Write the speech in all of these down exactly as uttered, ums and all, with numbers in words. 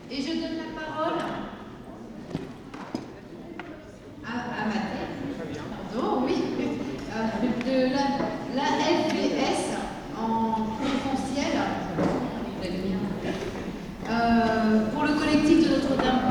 Et je donne la parole à, à Mathilde, pardon, oui, euh, de la, la F P S en conférentiel, euh, pour le collectif de Notre-Dame.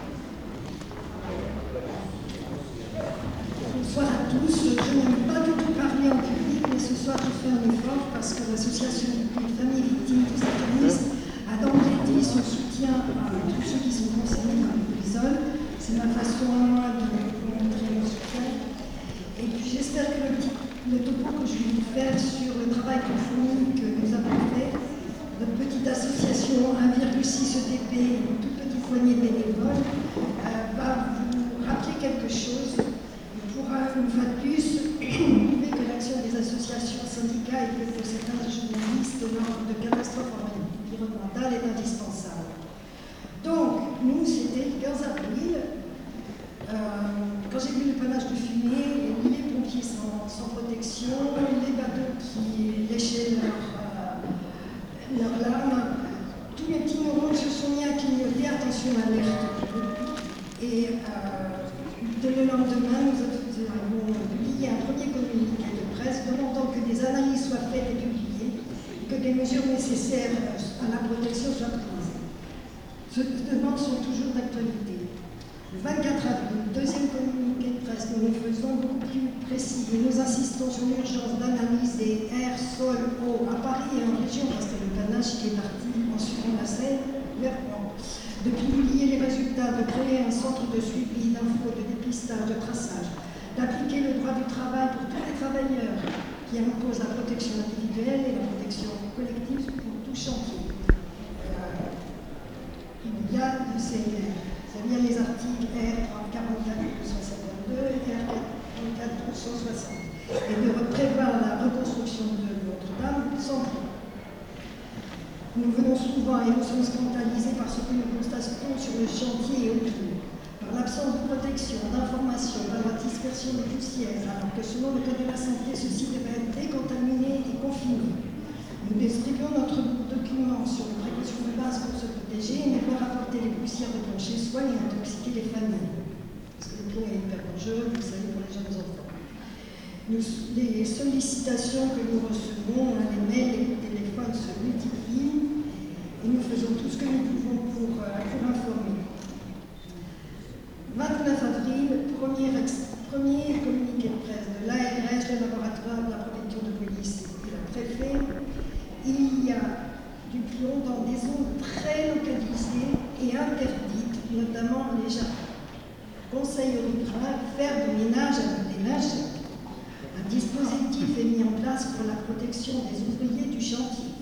Bonsoir à tous. Je n'aime pas du tout parler en public, mais ce soir je fais un effort parce que l'association des familles victimes de satanisme a d'emblée dit son soutien à tous ceux qui sont concernés par l'épisode. C'est ma façon à moi de montrer mon soutien. Et puis j'espère que le, petit, le topo que je vais vous faire sur le travail confourni que nous avons fait, notre petite association un virgule six E T P, une toute petite poignée de bénévoles, euh, va vous rappeler quelque chose. Pour une fois de plus, prouver que l'action des associations, syndicats et de certains journalistes lors de catastrophes environnementales est indispensable. Donc, nous, c'était le quinze avril, euh, quand j'ai vu le panache de fumée, les pompiers sans, sans protection, les bateaux qui léchaient leurs leur larmes, tous les petits neurones se sont mis à clignoter, attention, alerte. Et euh, dès le lendemain, nous avons publié un premier communiqué de presse demandant que des analyses soient faites et publiées, que des mesures nécessaires à la protection soient prises. Ces demandes sont toujours d'actualité. Le vingt-quatre avril, deuxième communiqué de presse, nous nous faisons beaucoup plus précis et nous insistons sur l'urgence d'analyse des airs, sols, eau à Paris et en région, parce que le panache qui est parti en suivant la Seine vers Rouen. De publier les résultats, de créer un centre de suivi, d'info, de dépistage, de traçage, d'appliquer le droit du travail pour tous les travailleurs qui imposent la protection individuelle et la protection collective pour tout chantier. Euh, il y a le C N R, c'est-à-dire les articles R quarante-quatre deux cent cinquante-deux et R quarante-quatre deux cent soixante, et de prévoir la reconstruction de Notre-Dame sans plan. Nous venons souvent et nous sommes scandalisés par ce que nous constatons sur le chantier et autour, par l'absence de protection, d'information, par la dispersion des poussières, alors que selon le code de la santé, ceci devait être décontaminé et confiné. Nous distribuons notre document sur les précautions de base pour se protéger et ne pas rapporter les poussières de plancher, soit et intoxiquer les familles. Parce que le plomb est hyper dangereux, vous savez, pour les jeunes enfants. Nous, les sollicitations que nous recevons, les mails, les téléphones se multiplient et nous faisons tout ce que nous pouvons pour, euh, pour informer. vingt-neuf avril, premier, premier communiqué de presse de l'A R S, le laboratoire de la préfecture de police et la préfet. Il y a du plomb dans des zones très localisées et interdites, notamment les jardins. Conseil aux riverains, faire du ménage avec des lingettes. Un dispositif est mis en place pour la protection des ouvriers du chantier.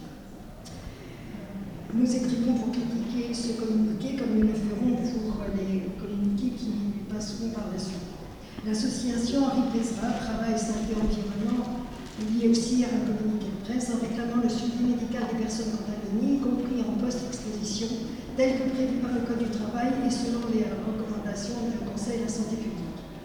Nous écrivons pour critiquer ce communiqué comme nous le ferons pour les communiqués qui passeront par la suite. L'association Henri Pézra, Travail, Santé, Environnement, liée aussi à un communiqué de presse en réclamant le suivi médical des personnes contaminées, y compris en post-exposition, tel que prévu par le Code du travail et selon les recommandations du Conseil de la santé publique.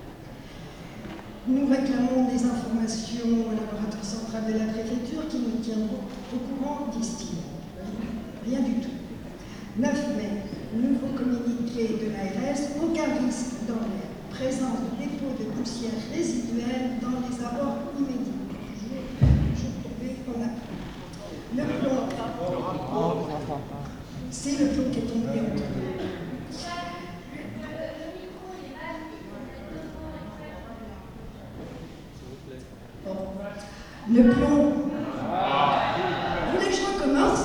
Nous réclamons des informations au laboratoire central de la préfecture qui nous tiendront au courant, disent-ils. Rien du tout. neuf mai, nouveau communiqué de l'A R S, aucun risque dans l'air. Présence de dépôts de poussière résiduelle dans les abords immédiats. Toujours tombé, on a le plomb. C'est le plomb qui est tombé entre nous. Le plomb. Vous voulez que je recommence?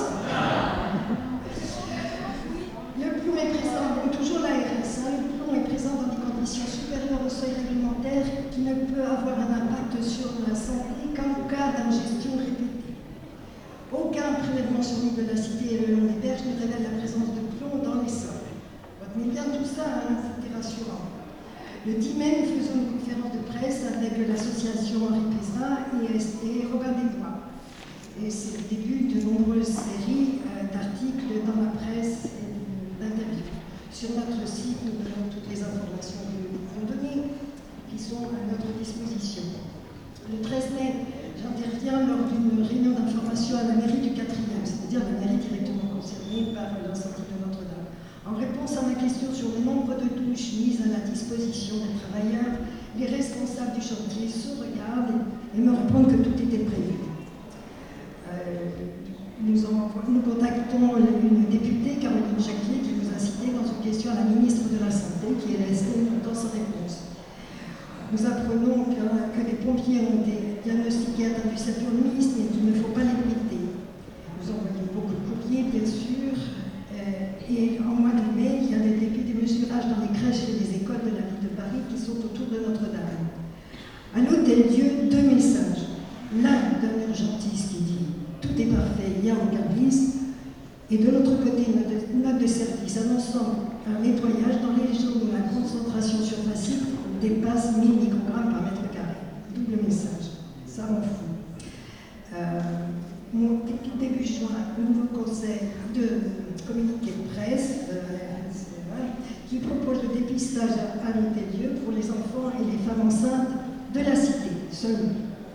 Le plomb est présent, donc toujours l'A R S, hein, le plomb est présent dans des conditions supérieures au seuil réglementaire qui ne peut avoir un impact sur la santé qu'en cas d'ingestion répétée. Aucun prélèvement sur l'île de la Cité et le long des berges ne révèle la présence de plomb dans les sols. Retenez bien tout ça, hein, c'était rassurant. Le dix mai, nous faisons une conférence de presse avec l'association Henri Pézra et Robin Desbois. Et c'est le début de nombreuses séries euh, d'articles dans la presse et d'interviews. Sur notre site, nous donnons toutes les informations que nous pouvons donner, qui sont à notre disposition. Le treize mai, j'interviens lors d'une réunion d'information à la mairie du quatrième, c'est-à-dire la mairie directement concernée par l'incendie de Notre-Dame. En réponse à ma question sur le nombre de douches mises à la disposition des travailleurs, les responsables du chantier se regardent et me répondent que tout était prévu. Euh, nous, en, nous contactons une députée, Caroline Jacquier, qui nous a cité dans une question à la ministre de la Santé, qui est restée dans sa réponse. Nous apprenons que, que les pompiers ont été diagnostiqués atteints du saturnisme et qu'il ne faut pas les limiter. Nous envoyons beaucoup de courriers, bien sûr, euh, et en mois de mai, il y a le début des mesurages dans les crèches et les écoles de la ville de Paris qui sont autour de Notre-Dame. À l'Hôtel-Dieu, deux messages. L'un d'un urgentiste qui dit « tout est parfait, il y a aucun risque », et de l'autre côté, une note de service annonçant un nettoyage dans les jours où la concentration surfacique dépasse mille microgrammes par mètre carré. Double message. Ça m'en fout. Euh, mon début juin, un nouveau conseil de communiqué de presse de la R C E qui propose le dépistage à l'Hôtel-Dieu pour les enfants et les femmes enceintes de la cité, seulement.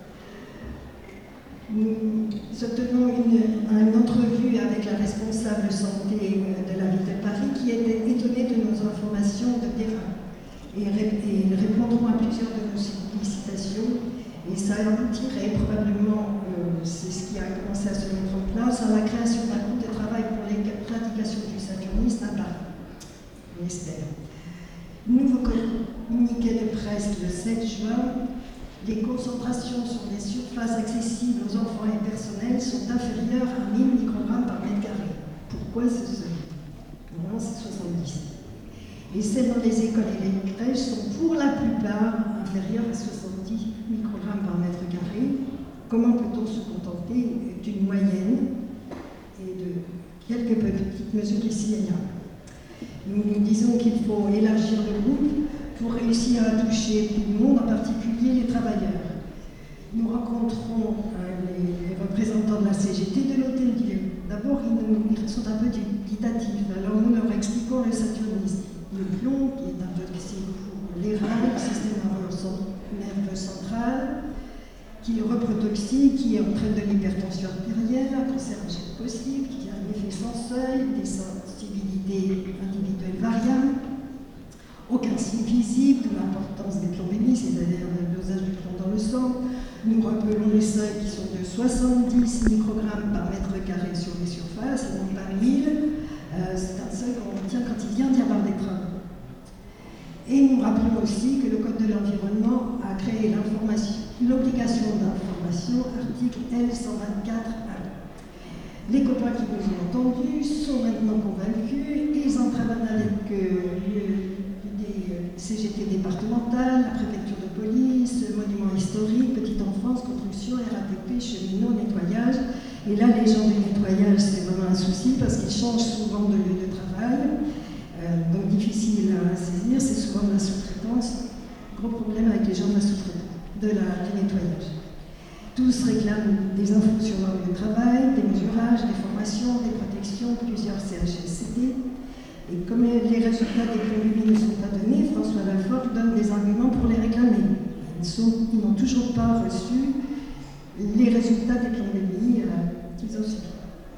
Nous obtenons une, une entrevue avec la responsable santé de la ville de Paris qui était étonnée de nos informations de terrain. Et, et répondront à plusieurs de nos sollicitations. Et ça aboutirait probablement, euh, c'est ce qui a commencé à se mettre en place, à la création d'un groupe de travail pour l'éradication du saturnisme à Paris. On espère. Nouveau communiqué de presse le sept juin. Les concentrations sur les surfaces accessibles aux enfants et personnels sont inférieures à mille microgrammes par mètre carré. Pourquoi ce seuil? Normalement, c'est soixante-dix. Et celles dans les écoles et les crèches sont pour la plupart inférieures à soixante-dix microgrammes par mètre carré. Comment peut-on se contenter d'une moyenne et de quelques petites mesures ici et là? Nous nous disons qu'il faut élargir le groupe pour réussir à toucher tout le monde, en particulier les travailleurs. Nous rencontrons euh, les, les représentants de la C G T de l'Hôtel-Dieu. D'abord, ils, ils sont un peu dubitatifs, alors nous leur expliquons le saturnisme. Le plomb, qui est un toxique pour les reins, le système nerveux central, qui est reprotoxique, qui entraîne de l'hypertension artérielle, un cancer possible, qui a un effet sans seuil, des sensibilités individuelles variables, aucun signe visible de l'importance des plombémies, c'est-à-dire le dosage du plomb dans le sang. Nous rappelons les seuils qui sont de soixante-dix microgrammes par mètre carré sur les surfaces, et non pas mille. Euh, c'est un seuil qu'on obtient quand il vient d'y avoir des travaux. Et nous rappelons aussi que le Code de l'environnement a créé l'obligation d'information, article L cent vingt-quatre un. Les copains qui nous ont entendus sont maintenant convaincus et ils entrent avec euh, le des C G T départementales, la préfecture de police, monuments historiques, petite enfance, construction, R A T P, cheminots, nettoyage. Et là, les gens du nettoyage, c'est vraiment un souci parce qu'ils changent souvent de lieu de travail. Euh, donc difficile à saisir, c'est souvent de la sous-traitance. Gros problème avec les gens de la sous-traitance, de la, du nettoyage. Tous réclament des infos sur leur lieu de travail, des mesurages, des formations, des protections, plusieurs C H S C D. Et comme les résultats des plombémies ne sont pas donnés, François Lafort donne des arguments pour les réclamer. Ils n'ont toujours pas reçu les résultats des plombémies euh, qu'ils ont subis.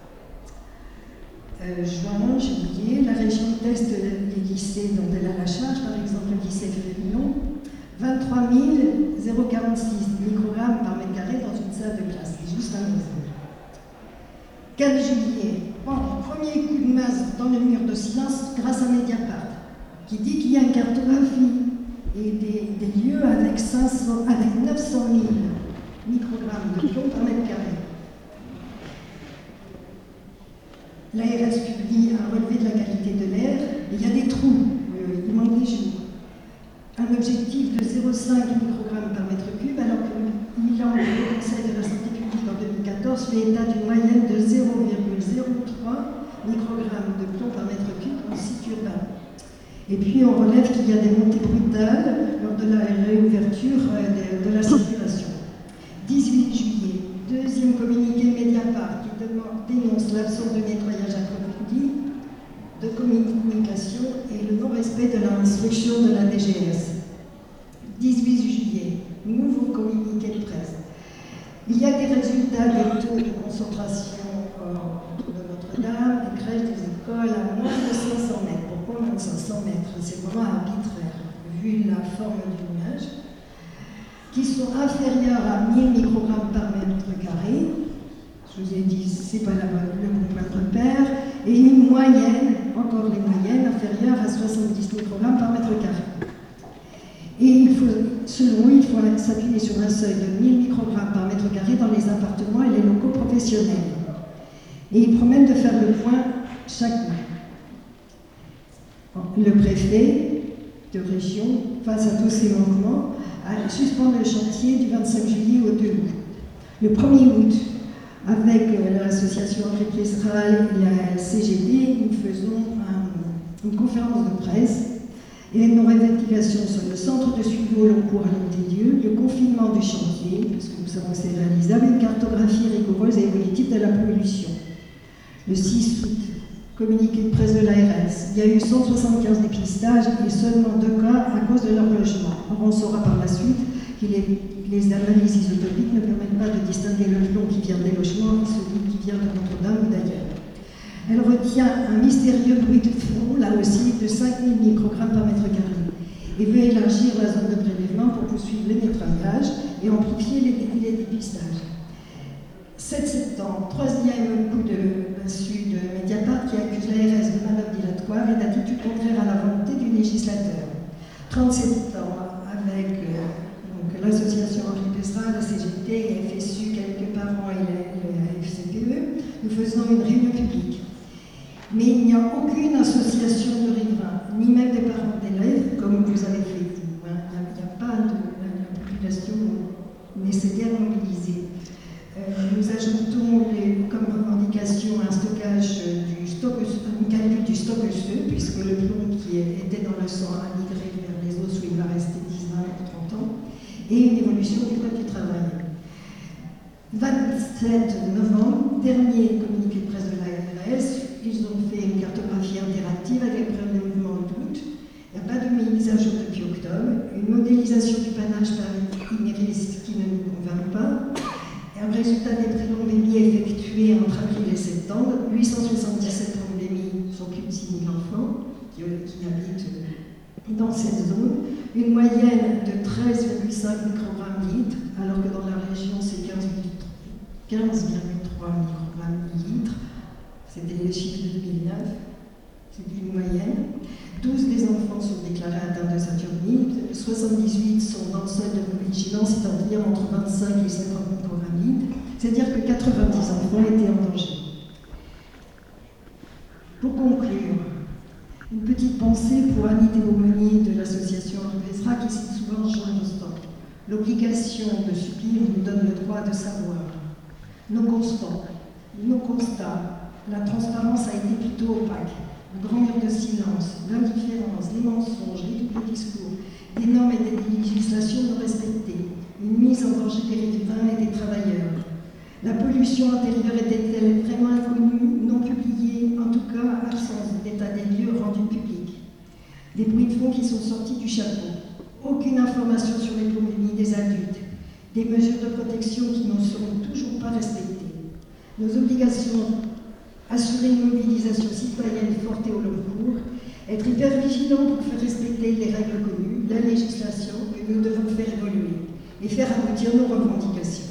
Euh, juin, juillet, la région teste les lycées dont elle a la charge, par exemple le lycée Féminin, vingt-trois mille quarante-six microgrammes par mètre carré dans une salle de classe. C'est juste un exemple. quatre juillet, bon, premier coup de masse dans le mur de silence grâce à Mediapart, qui dit qu'il y a une cartographie et des, des lieux avec, cinq cents, avec neuf cent mille microgrammes de plomb par mètre carré. L'A R S publie un relevé de la qualité de l'air, et il y a des trous, euh, il manque des jours. Un objectif de zéro virgule cinq microgrammes par mètre cube, alors que le bilan du Conseil de la santé publique en deux mille quatorze fait état d'une moyenne de zéro virgule zéro trois microgrammes de plomb par mètre cube en site urbain. Et puis on relève qu'il y a des montées brutales lors de la réouverture de, de la circulation. dix-huit juillet, deuxième communiqué Mediapart qui demande, dénonce l'absence de nettoyage approfondi, de communication et le non-respect de l'instruction de la D G S. dix-huit juillet, nouveau communiqué de presse. Il y a des résultats des taux de concentration autour de Notre-Dame, des crèches, des écoles à moins de cinq cents mètres. Pourquoi pas moins de cinq cents mètres, c'est vraiment arbitraire, vu la forme du nuage, qui sont inférieurs à mille microgrammes par mètre carré. Je vous ai dit, c'est pas la, le bon point de repère, et une moyenne, encore les moyennes, inférieure à soixante-dix microgrammes par mètre carré. Et il faut, selon eux, il faut s'appuyer sur un seuil de mille microgrammes par mètre carré dans les appartements et les locaux professionnels. Et ils promettent de faire le point chaque mois. Le préfet de région, face à tous ces manquements, a suspendu le chantier du vingt-cinq juillet au deux août. Le premier août, avec l'association Henri Plessral et la C G D, nous faisons un, une conférence de presse et nos revendications sur le centre de suivi au long cours à Montaigu, le confinement du chantier, parce que nous savons que c'est réalisable, une cartographie rigoureuse et évolutive de la pollution. Le six août, communiqué de presse de l'A R S, il y a eu cent soixante-quinze dépistages et seulement deux cas à cause de leur logement. Or, on saura par la suite que les, les analyses isotopiques ne permettent pas de distinguer le plomb qui vient des logements et celui qui vient de Notre-Dame ou d'ailleurs. Elle retient un mystérieux bruit de fond, là aussi, de cinq mille microgrammes par mètre carré, et veut élargir la zone de prélèvement pour poursuivre les nettoyages et amplifier les, les dépistages. sept septembre, troisième coup de massue de Mediapart qui accuse l'A R S de manœuvre dilatoire et d'attitude contraire à la volonté du législateur. trente septembre, avec euh, l'association Henri Plessral, la C G T, la F S U, quelques parents et la, la F C P E, nous faisons une réunion publique. Mais il n'y a aucune association de riverains, ni même des parents d'élèves, comme vous avez fait vous. Hein. Il n'y a, a pas de la, la population nécessaire mobilisée. Euh, nous ajoutons les, comme revendication un stockage du stock, un calcul du stock osseux, puisque le plomb qui était dans le sang a migré vers les os où il va rester dix, vingt, trente ans, et une évolution du code du travail. vingt-sept novembre, dernier communiqué de presse de l'A R S, ils ont fait une cartographie interactive avec le prélèvement d'août. Il n'y a pas de mise à jour depuis octobre, une modélisation du panache par Imeris qui ne nous convainc pas. Un résultat des prélonvémies effectués entre avril et septembre, huit cent soixante-dix-sept prélonvémies sont plus de six mille enfants qui, qui habitent dans cette zone, une moyenne de treize virgule cinq microgrammes litres, alors que dans la région c'est quinze virgule trois microgrammes litres, c'était les chiffres de deux mille neuf, c'est une moyenne. douze des enfants sont déclarés atteints de saturnite, soixante-dix-huit sont dans le seuil de vigilance, c'est-à-dire entre vingt-cinq et cinquante microgrammes litres, c'est-à-dire que quatre-vingt-dix enfants étaient en danger. Pour conclure, une petite pensée pour Annie Thébaumonier de l'association Henri Plessral qui cite souvent Jean Rostand. L'obligation de subir nous donne le droit de savoir. Nos constants, nos constats, la transparence a été plutôt opaque. Le grand mur de silence, l'indifférence, les mensonges, les doubles discours, des normes et des législations non respectées, une mise en danger des riverains et des travailleurs. La pollution intérieure était-elle vraiment inconnue, non publiée, en tout cas absence d'état des lieux rendu public. Des bruits de fond qui sont sortis du chapeau. Aucune information sur les plombémies des adultes. Des mesures de protection qui ne seront toujours pas respectées. Nos obligations, assurer une mobilisation citoyenne forte et au long cours, être hyper vigilant pour faire respecter les règles connues, la législation que nous devons faire évoluer et faire aboutir nos revendications.